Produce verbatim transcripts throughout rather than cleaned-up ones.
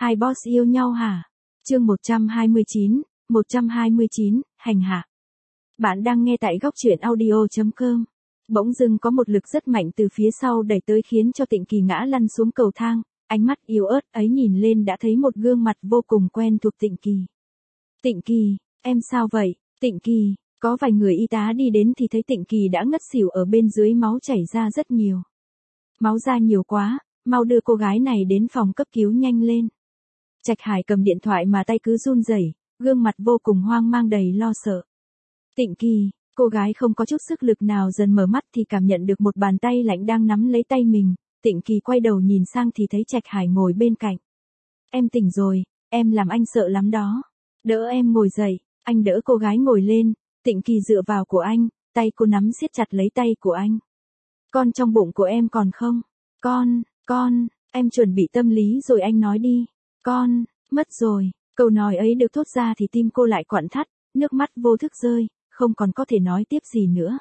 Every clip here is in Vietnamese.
Hai boss yêu nhau hả? Chương một trăm hai mươi chín, một trăm hai mươi chín, hành hạ. Bạn đang nghe tại góc truyện audio chấm com. Bỗng dưng có một lực rất mạnh từ phía sau đẩy tới khiến cho Tịnh Kỳ ngã lăn xuống cầu thang, ánh mắt yếu ớt ấy nhìn lên đã thấy một gương mặt vô cùng quen thuộc Tịnh Kỳ. Tịnh Kỳ, em sao vậy? Tịnh Kỳ, có vài người y tá đi đến thì thấy Tịnh Kỳ đã ngất xỉu ở bên dưới, máu chảy ra rất nhiều. Máu ra nhiều quá, mau đưa cô gái này đến phòng cấp cứu nhanh lên. Trạch Hải cầm điện thoại mà tay cứ run rẩy, gương mặt vô cùng hoang mang đầy lo sợ. Tịnh Kỳ, cô gái không có chút sức lực nào dần mở mắt thì cảm nhận được một bàn tay lạnh đang nắm lấy tay mình, Tịnh Kỳ quay đầu nhìn sang thì thấy Trạch Hải ngồi bên cạnh. Em tỉnh rồi, em làm anh sợ lắm đó. Đỡ em ngồi dậy, anh đỡ cô gái ngồi lên, Tịnh Kỳ dựa vào của anh, tay cô nắm siết chặt lấy tay của anh. Con trong bụng của em còn không? Con, con, em chuẩn bị tâm lý rồi anh nói đi. Con, mất rồi, câu nói ấy được thốt ra thì tim cô lại quặn thắt, nước mắt vô thức rơi, không còn có thể nói tiếp gì nữa.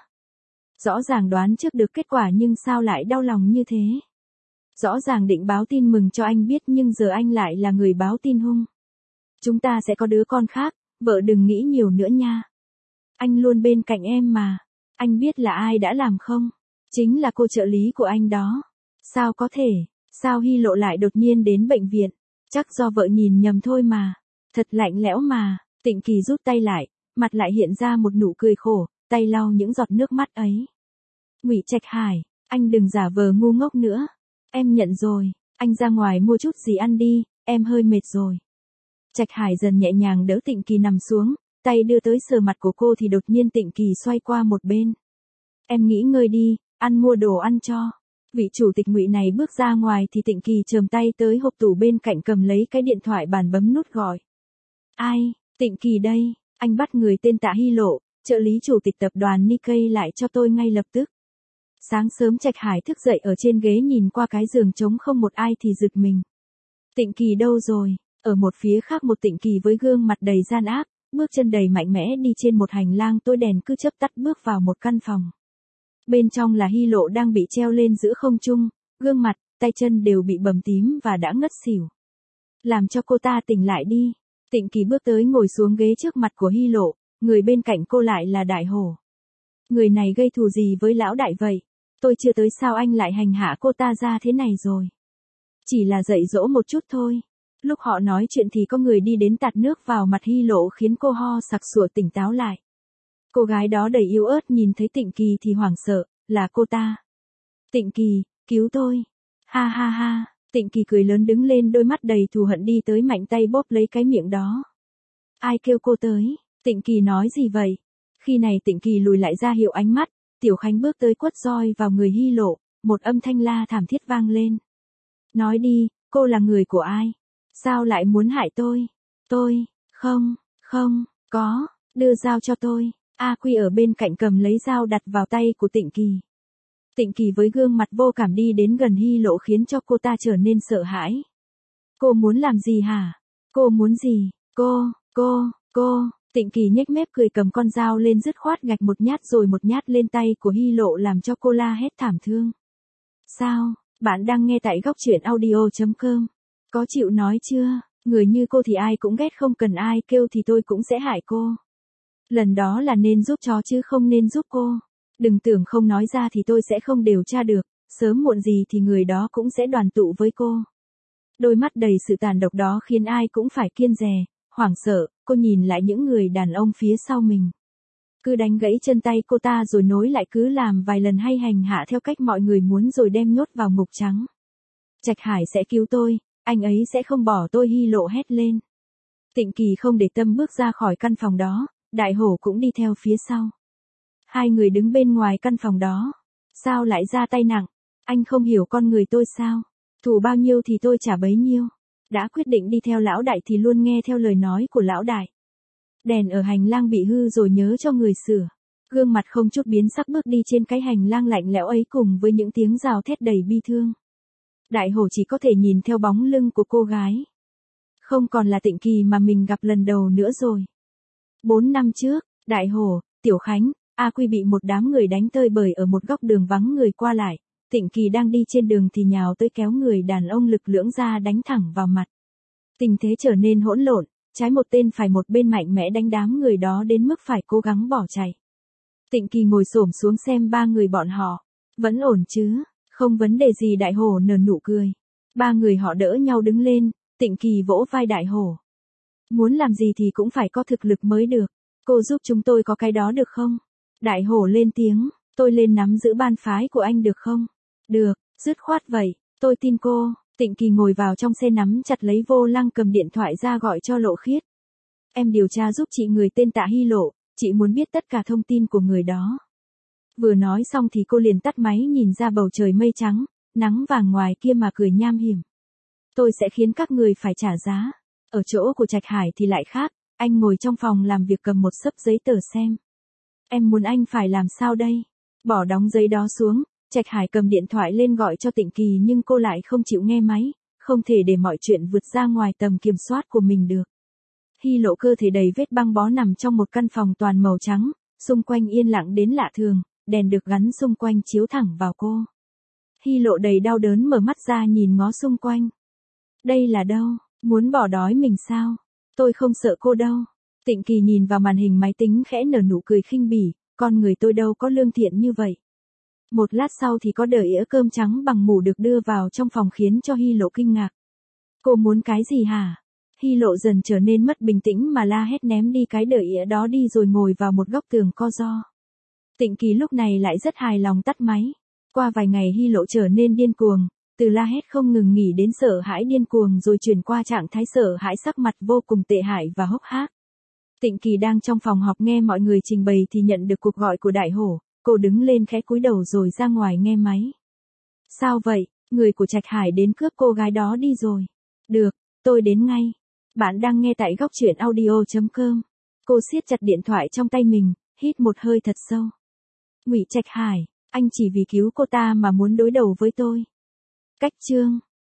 Rõ ràng đoán trước được kết quả nhưng sao lại đau lòng như thế? Rõ ràng định báo tin mừng cho anh biết nhưng giờ anh lại là người báo tin hung. Chúng ta sẽ có đứa con khác, vợ đừng nghĩ nhiều nữa nha. Anh luôn bên cạnh em mà. Anh biết là ai đã làm không? Chính là cô trợ lý của anh đó. Sao có thể, sao Hy Lộ lại đột nhiên đến bệnh viện? Chắc do vợ nhìn nhầm thôi mà. Thật lạnh lẽo mà. Tịnh Kỳ rút tay lại, mặt lại hiện ra một nụ cười khổ, tay lau những giọt nước mắt ấy. Ngụy Trạch Hải, anh đừng giả vờ ngu ngốc nữa. Em nhận rồi, anh ra ngoài mua chút gì ăn đi, em hơi mệt rồi. Trạch Hải dần nhẹ nhàng đỡ Tịnh Kỳ nằm xuống, tay đưa tới sờ mặt của cô thì đột nhiên Tịnh Kỳ xoay qua một bên. Em nghỉ ngơi đi, ăn mua đồ ăn cho. Vị chủ tịch Ngụy này bước ra ngoài thì Tịnh Kỳ chồm tay tới hộp tủ bên cạnh cầm lấy cái điện thoại bàn bấm nút gọi. Ai, Tịnh Kỳ đây, anh bắt người tên Tạ Hy Lộ, trợ lý chủ tịch tập đoàn Nikkei lại cho tôi ngay lập tức. Sáng sớm Trạch Hải thức dậy ở trên ghế nhìn qua cái giường trống không một ai thì giật mình. Tịnh Kỳ đâu rồi? Ở một phía khác một Tịnh Kỳ với gương mặt đầy gian ác, bước chân đầy mạnh mẽ đi trên một hành lang tối đèn cứ chớp tắt bước vào một căn phòng. Bên trong là Hy Lộ đang bị treo lên giữa không trung, gương mặt, tay chân đều bị bầm tím và đã ngất xỉu. Làm cho cô ta tỉnh lại đi. Tịnh Kỳ bước tới ngồi xuống ghế trước mặt của Hy Lộ, người bên cạnh cô lại là Đại Hổ. Người này gây thù gì với lão đại vậy? Tôi chưa tới sao anh lại hành hạ cô ta ra thế này rồi? Chỉ là dạy dỗ một chút thôi. Lúc họ nói chuyện thì có người đi đến tạt nước vào mặt Hy Lộ khiến cô ho sặc sụa tỉnh táo lại. Cô gái đó đầy yếu ớt nhìn thấy Tịnh Kỳ thì hoảng sợ, là cô ta. Tịnh Kỳ, cứu tôi. Ha ha ha, Tịnh Kỳ cười lớn đứng lên đôi mắt đầy thù hận đi tới mạnh tay bóp lấy cái miệng đó. Ai kêu cô tới? Tịnh Kỳ nói gì vậy? Khi này Tịnh Kỳ lùi lại ra hiệu ánh mắt, Tiểu Khánh bước tới quất roi vào người Hy Lộ, một âm thanh la thảm thiết vang lên. Nói đi, cô là người của ai? Sao lại muốn hại tôi? Tôi, không, không, có, đưa dao cho tôi. A Quy ở bên cạnh cầm lấy dao đặt vào tay của Tịnh Kỳ. Tịnh Kỳ với gương mặt vô cảm đi đến gần Hy Lộ khiến cho cô ta trở nên sợ hãi. Cô muốn làm gì hả? Cô muốn gì? Cô, cô, cô. Tịnh Kỳ nhếch mép cười cầm con dao lên dứt khoát gạch một nhát rồi một nhát lên tay của Hy Lộ làm cho cô la hét thảm thương. Sao? Bạn đang nghe tại góc truyện audio chấm com. Có chịu nói chưa? Người như cô thì ai cũng ghét, không cần ai kêu thì tôi cũng sẽ hại cô. Lần đó là nên giúp chó chứ không nên giúp cô. Đừng tưởng không nói ra thì tôi sẽ không điều tra được, sớm muộn gì thì người đó cũng sẽ đoàn tụ với cô. Đôi mắt đầy sự tàn độc đó khiến ai cũng phải kiêng dè, hoảng sợ, cô nhìn lại những người đàn ông phía sau mình. Cứ đánh gãy chân tay cô ta rồi nối lại, cứ làm vài lần hay hành hạ theo cách mọi người muốn rồi đem nhốt vào ngục trắng. Trạch Hải sẽ cứu tôi, anh ấy sẽ không bỏ tôi, Hy Lộ hét lên. Tịnh Kỳ không để tâm bước ra khỏi căn phòng đó, Đại Hổ cũng đi theo phía sau. Hai người đứng bên ngoài căn phòng đó. Sao lại ra tay nặng? Anh không hiểu con người tôi sao? Thù bao nhiêu thì tôi trả bấy nhiêu. Đã quyết định đi theo lão đại thì luôn nghe theo lời nói của lão đại. Đèn ở hành lang bị hư rồi nhớ cho người sửa. Gương mặt không chút biến sắc bước đi trên cái hành lang lạnh lẽo ấy cùng với những tiếng gào thét đầy bi thương. Đại Hổ chỉ có thể nhìn theo bóng lưng của cô gái. Không còn là Tịnh Kỳ mà mình gặp lần đầu nữa rồi. Bốn năm trước, Đại Hổ, Tiểu Khánh, A Quy bị một đám người đánh tơi bời ở một góc đường vắng người qua lại. Tịnh Kỳ đang đi trên đường thì nhào tới kéo người đàn ông lực lưỡng ra đánh thẳng vào mặt. Tình thế trở nên hỗn lộn, trái một tên phải một bên mạnh mẽ đánh đám người đó đến mức phải cố gắng bỏ chạy. Tịnh Kỳ ngồi xổm xuống xem ba người bọn họ. Vẫn ổn chứ, không vấn đề gì. Đại Hổ nở nụ cười. Ba người họ đỡ nhau đứng lên, Tịnh Kỳ vỗ vai Đại Hổ. Muốn làm gì thì cũng phải có thực lực mới được. Cô giúp chúng tôi có cái đó được không? Đại Hổ lên tiếng, tôi lên nắm giữ ban phái của anh được không? Được, dứt khoát vậy, tôi tin cô. Tịnh Kỳ ngồi vào trong xe nắm chặt lấy vô lăng, cầm điện thoại ra gọi cho Lộ Khiết. Em điều tra giúp chị người tên Tạ Hy Lộ, chị muốn biết tất cả thông tin của người đó. Vừa nói xong thì cô liền tắt máy, nhìn ra bầu trời mây trắng, nắng vàng ngoài kia mà cười nham hiểm. Tôi sẽ khiến các người phải trả giá. Ở chỗ của Trạch Hải thì lại khác, anh ngồi trong phòng làm việc cầm một xấp giấy tờ xem. Em muốn anh phải làm sao đây? Bỏ đóng giấy đó xuống, Trạch Hải cầm điện thoại lên gọi cho Tịnh Kỳ, nhưng cô lại không chịu nghe máy, không thể để mọi chuyện vượt ra ngoài tầm kiểm soát của mình được. Hy Lộ cơ thể đầy vết băng bó nằm trong một căn phòng toàn màu trắng, xung quanh yên lặng đến lạ thường, đèn được gắn xung quanh chiếu thẳng vào cô. Hy Lộ đầy đau đớn mở mắt ra nhìn ngó xung quanh. Đây là đâu? Muốn bỏ đói mình sao? Tôi không sợ cô đâu. Tịnh Kỳ nhìn vào màn hình máy tính khẽ nở nụ cười khinh bỉ, con người tôi đâu có lương thiện như vậy. Một lát sau thì có đĩa cơm trắng bằng mủ được đưa vào trong phòng khiến cho Hy Lộ kinh ngạc. Cô muốn cái gì hả? Hy Lộ dần trở nên mất bình tĩnh mà la hét ném đi cái đĩa đó đi rồi ngồi vào một góc tường co ro. Tịnh Kỳ lúc này lại rất hài lòng tắt máy. Qua vài ngày Hy Lộ trở nên điên cuồng, từ la hét không ngừng nghỉ đến sợ hãi điên cuồng rồi chuyển qua trạng thái sợ hãi, sắc mặt vô cùng tệ hại và hốc hác. Tịnh Kỳ đang trong phòng họp nghe mọi người trình bày thì nhận được cuộc gọi của Đại Hổ, cô đứng lên khẽ cúi đầu rồi ra ngoài nghe máy. Sao vậy, người của Trạch Hải đến cướp cô gái đó đi rồi. Được, tôi đến ngay. Bạn đang nghe tại góc truyện audio chấm com. Cô siết chặt điện thoại trong tay mình, hít một hơi thật sâu. Ngụy Trạch Hải, anh chỉ vì cứu cô ta mà muốn đối đầu với tôi. Cách chương